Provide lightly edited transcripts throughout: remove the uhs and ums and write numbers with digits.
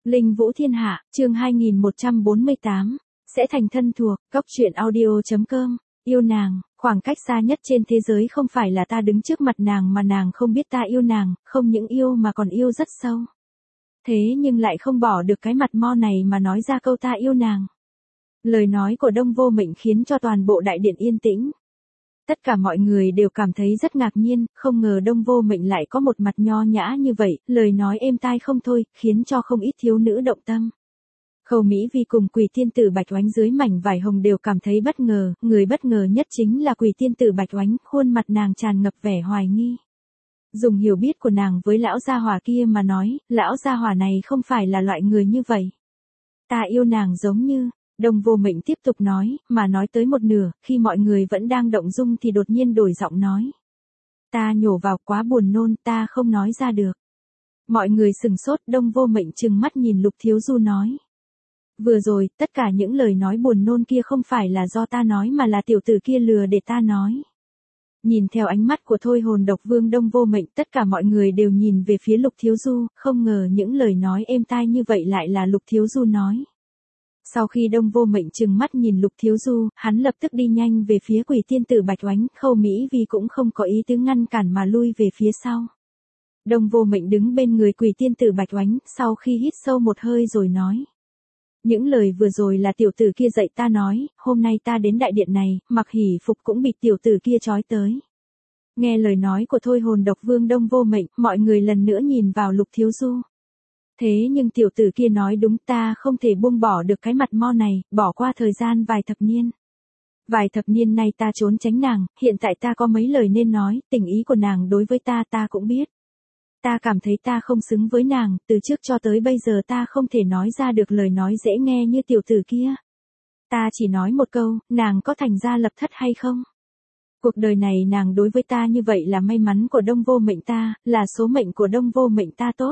Linh Vũ Thiên Hạ, chương 2148, sẽ thành thân thuộc, góc truyện audio.com, yêu nàng, khoảng cách xa nhất trên thế giới không phải là ta đứng trước mặt nàng mà nàng không biết ta yêu nàng, không những yêu mà còn yêu rất sâu. Thế nhưng lại không bỏ được cái mặt mo này mà nói ra câu ta yêu nàng. Lời nói của Đông Vô Mệnh khiến cho toàn bộ đại điện yên tĩnh. Tất cả mọi người đều cảm thấy rất ngạc nhiên, không ngờ Đông Vô Mệnh lại có một mặt nho nhã như vậy, lời nói êm tai không thôi, khiến cho không ít thiếu nữ động tâm. Khâu Mỹ Vi cùng Quỷ Tiên Tử Bạch Oánh dưới mảnh vải hồng đều cảm thấy bất ngờ, người bất ngờ nhất chính là Quỷ Tiên Tử Bạch Oánh, khuôn mặt nàng tràn ngập vẻ hoài nghi. Dùng hiểu biết của nàng với lão gia hỏa kia mà nói, lão gia hỏa này không phải là loại người như vậy. Ta yêu nàng giống như... Đông Vô Mệnh tiếp tục nói, mà nói tới một nửa, khi mọi người vẫn đang động dung thì đột nhiên đổi giọng nói. Ta nhổ vào quá buồn nôn, ta không nói ra được. Mọi người sừng sốt, Đông Vô Mệnh trừng mắt nhìn Lục Thiếu Du nói. Vừa rồi, tất cả những lời nói buồn nôn kia không phải là do ta nói mà là tiểu tử kia lừa để ta nói. Nhìn theo ánh mắt của Thôi Hồn Độc Vương Đông Vô Mệnh, tất cả mọi người đều nhìn về phía Lục Thiếu Du, không ngờ những lời nói êm tai như vậy lại là Lục Thiếu Du nói. Sau khi Đông Vô Mệnh trừng mắt nhìn Lục Thiếu Du, hắn lập tức đi nhanh về phía Quỷ Tiên Tử Bạch Oánh, Khâu Mỹ Vi cũng không có ý tứ ngăn cản mà lui về phía sau. Đông Vô Mệnh đứng bên người Quỷ Tiên Tử Bạch Oánh, sau khi hít sâu một hơi rồi nói. Những lời vừa rồi là tiểu tử kia dạy ta nói, hôm nay ta đến đại điện này, mặc hỉ phục cũng bị tiểu tử kia trói tới. Nghe lời nói của Thôi Hồn Độc Vương Đông Vô Mệnh, mọi người lần nữa nhìn vào Lục Thiếu Du. Thế nhưng tiểu tử kia nói đúng, ta không thể buông bỏ được cái mặt mo này, bỏ qua thời gian vài thập niên. Vài thập niên nay ta trốn tránh nàng, hiện tại ta có mấy lời nên nói, tình ý của nàng đối với ta cũng biết. Ta cảm thấy ta không xứng với nàng, từ trước cho tới bây giờ ta không thể nói ra được lời nói dễ nghe như tiểu tử kia. Ta chỉ nói một câu, nàng có thành gia lập thất hay không? Cuộc đời này nàng đối với ta như vậy là may mắn của Đông Vô Mệnh ta, là số mệnh của Đông Vô Mệnh ta tốt.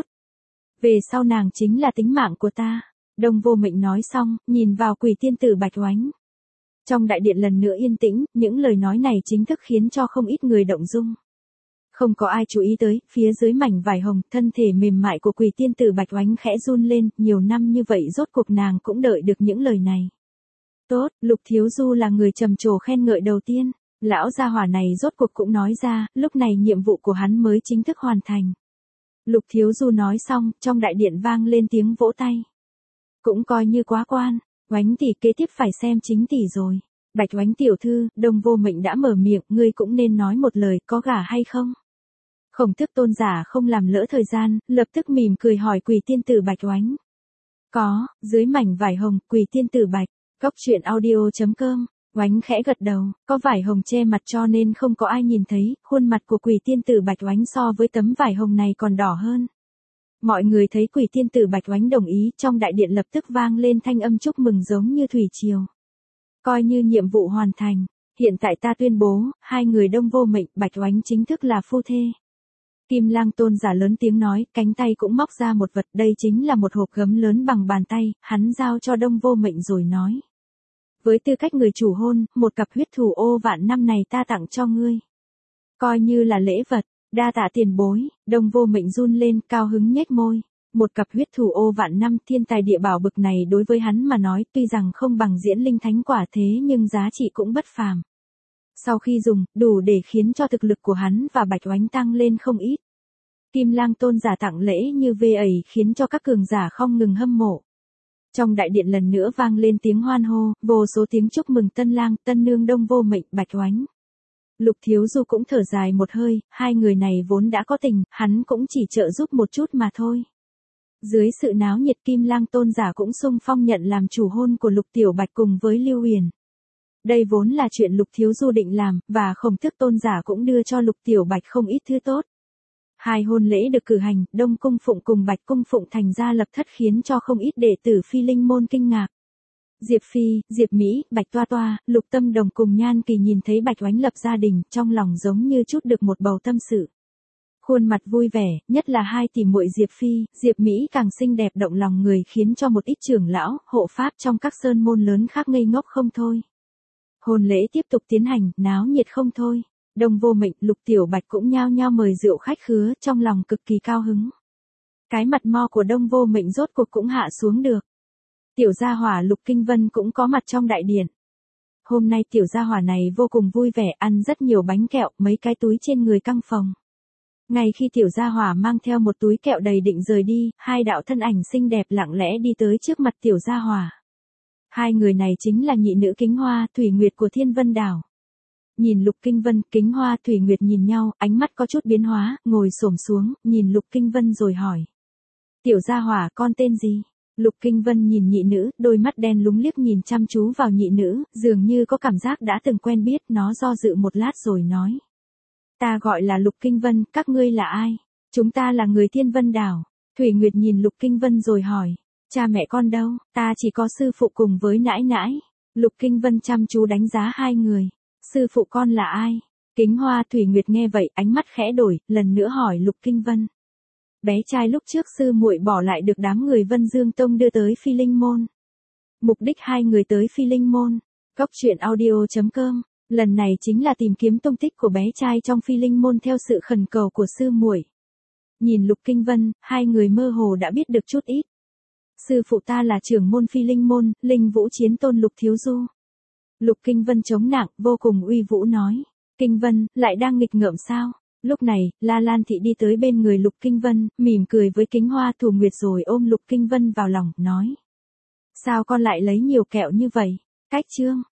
Về sau nàng chính là tính mạng của ta. Đông Vô Mệnh nói xong, nhìn vào Quỷ Tiên Tử Bạch Oánh. Trong đại điện lần nữa yên tĩnh, những lời nói này chính thức khiến cho không ít người động dung. Không có ai chú ý tới, phía dưới mảnh vải hồng, thân thể mềm mại của Quỷ Tiên Tử Bạch Oánh khẽ run lên, nhiều năm như vậy rốt cuộc nàng cũng đợi được những lời này. Tốt, Lục Thiếu Du là người trầm trồ khen ngợi đầu tiên, lão gia hỏa này rốt cuộc cũng nói ra, lúc này nhiệm vụ của hắn mới chính thức hoàn thành. Lục Thiếu Du nói xong, trong đại điện vang lên tiếng vỗ tay. Cũng coi như quá quan, Oánh tỷ kế tiếp phải xem chính tỷ rồi. Bạch Oánh tiểu thư, Đông Vô Mệnh đã mở miệng, ngươi cũng nên nói một lời, có gả hay không? Khổng Tước Tôn giả không làm lỡ thời gian, lập tức mỉm cười hỏi Quỷ Tiên Tử Bạch Oánh. Có, dưới mảnh vải hồng, Quỷ Tiên Tử Bạch, góc truyện audio.com. Oánh khẽ gật đầu, có vải hồng che mặt cho nên không có ai nhìn thấy, khuôn mặt của Quỷ Tiên Tử Bạch Oánh so với tấm vải hồng này còn đỏ hơn. Mọi người thấy Quỷ Tiên Tử Bạch Oánh đồng ý, trong đại điện lập tức vang lên thanh âm chúc mừng giống như thủy triều. Coi như nhiệm vụ hoàn thành, hiện tại ta tuyên bố, hai người Đông Vô Mệnh, Bạch Oánh chính thức là phu thê. Kim Lang Tôn giả lớn tiếng nói, cánh tay cũng móc ra một vật, đây chính là một hộp gấm lớn bằng bàn tay, hắn giao cho Đông Vô Mệnh rồi nói. Với tư cách người chủ hôn, một cặp huyết thủ ô vạn năm này ta tặng cho ngươi. Coi như là lễ vật, đa tạ tiền bối, Đông Vô Mệnh run lên, cao hứng nhếch môi. Một cặp huyết thủ ô vạn năm thiên tài địa bảo bực này đối với hắn mà nói tuy rằng không bằng diễn linh thánh quả thế nhưng giá trị cũng bất phàm. Sau khi dùng, đủ để khiến cho thực lực của hắn và Bạch Oánh tăng lên không ít. Kim Lang Tôn giả tặng lễ như vậy khiến cho các cường giả không ngừng hâm mộ. Trong đại điện lần nữa vang lên tiếng hoan hô, vô số tiếng chúc mừng tân lang, tân nương Đông Vô Mệnh, Bạch Oánh. Lục Thiếu Du cũng thở dài một hơi, hai người này vốn đã có tình, hắn cũng chỉ trợ giúp một chút mà thôi. Dưới sự náo nhiệt Kim Lang Tôn giả cũng xung phong nhận làm chủ hôn của Lục Tiểu Bạch cùng với Lưu Huyền. Đây vốn là chuyện Lục Thiếu Du định làm, và Khổng Tước Tôn giả cũng đưa cho Lục Tiểu Bạch không ít thứ tốt. Hai hôn lễ được cử hành, Đông Cung Phụng cùng Bạch Cung Phụng thành gia lập thất khiến cho không ít đệ tử Phi Linh môn kinh ngạc. Diệp Phi, Diệp Mỹ, Bạch Toa Toa, Lục Tâm Đồng cùng Nhan Kỳ nhìn thấy Bạch Oánh lập gia đình, trong lòng giống như chút được một bầu tâm sự. Khuôn mặt vui vẻ, nhất là hai tỷ muội Diệp Phi, Diệp Mỹ càng xinh đẹp động lòng người khiến cho một ít trưởng lão, hộ pháp trong các sơn môn lớn khác ngây ngốc không thôi. Hôn lễ tiếp tục tiến hành, náo nhiệt không thôi. Đông Vô Mệnh, Lục Tiểu Bạch cũng nhao nhao mời rượu khách khứa, trong lòng cực kỳ cao hứng. Cái mặt mo của Đông Vô Mệnh rốt cuộc cũng hạ xuống được. Tiểu gia hỏa Lục Kinh Vân cũng có mặt trong đại điện. Hôm nay tiểu gia hỏa này vô cùng vui vẻ, ăn rất nhiều bánh kẹo, mấy cái túi trên người căng phồng. Ngay khi tiểu gia hỏa mang theo một túi kẹo đầy định rời đi, hai đạo thân ảnh xinh đẹp lặng lẽ đi tới trước mặt tiểu gia hỏa. Hai người này chính là nhị nữ Kính Hoa, Thủy Nguyệt của Thiên Vân Đảo. Nhìn Lục Kinh Vân, Kính Hoa, Thủy Nguyệt nhìn nhau, ánh mắt có chút biến hóa, ngồi xổm xuống, nhìn Lục Kinh Vân rồi hỏi. Tiểu gia hỏa con tên gì? Lục Kinh Vân nhìn nhị nữ, đôi mắt đen lúng liếc nhìn chăm chú vào nhị nữ, dường như có cảm giác đã từng quen biết, nó do dự một lát rồi nói. Ta gọi là Lục Kinh Vân, các ngươi là ai? Chúng ta là người Thiên Vân Đảo. Thủy Nguyệt nhìn Lục Kinh Vân rồi hỏi. Cha mẹ con đâu? Ta chỉ có sư phụ cùng với nãi nãi. Lục Kinh Vân chăm chú đánh giá hai người. Sư phụ con là ai? Kính Hoa Thủy Nguyệt nghe vậy, ánh mắt khẽ đổi, lần nữa hỏi Lục Kinh Vân. Bé trai lúc trước sư muội bỏ lại được đám người Vân Dương Tông đưa tới Phi Linh Môn. Mục đích hai người tới Phi Linh Môn. Cốc truyện audio.com. Lần này chính là tìm kiếm tung tích của bé trai trong Phi Linh Môn theo sự khẩn cầu của sư muội. Nhìn Lục Kinh Vân, hai người mơ hồ đã biết được chút ít. Sư phụ ta là trưởng môn Phi Linh Môn, Linh Vũ Chiến Tôn Lục Thiếu Du. Lục Kinh Vân chống nặng, vô cùng uy vũ nói. Kinh Vân, lại đang nghịch ngợm sao? Lúc này, La Lan Thị đi tới bên người Lục Kinh Vân, mỉm cười với Kính Hoa Thủ Nguyệt rồi ôm Lục Kinh Vân vào lòng, nói. Sao con lại lấy nhiều kẹo như vậy? Cách chương.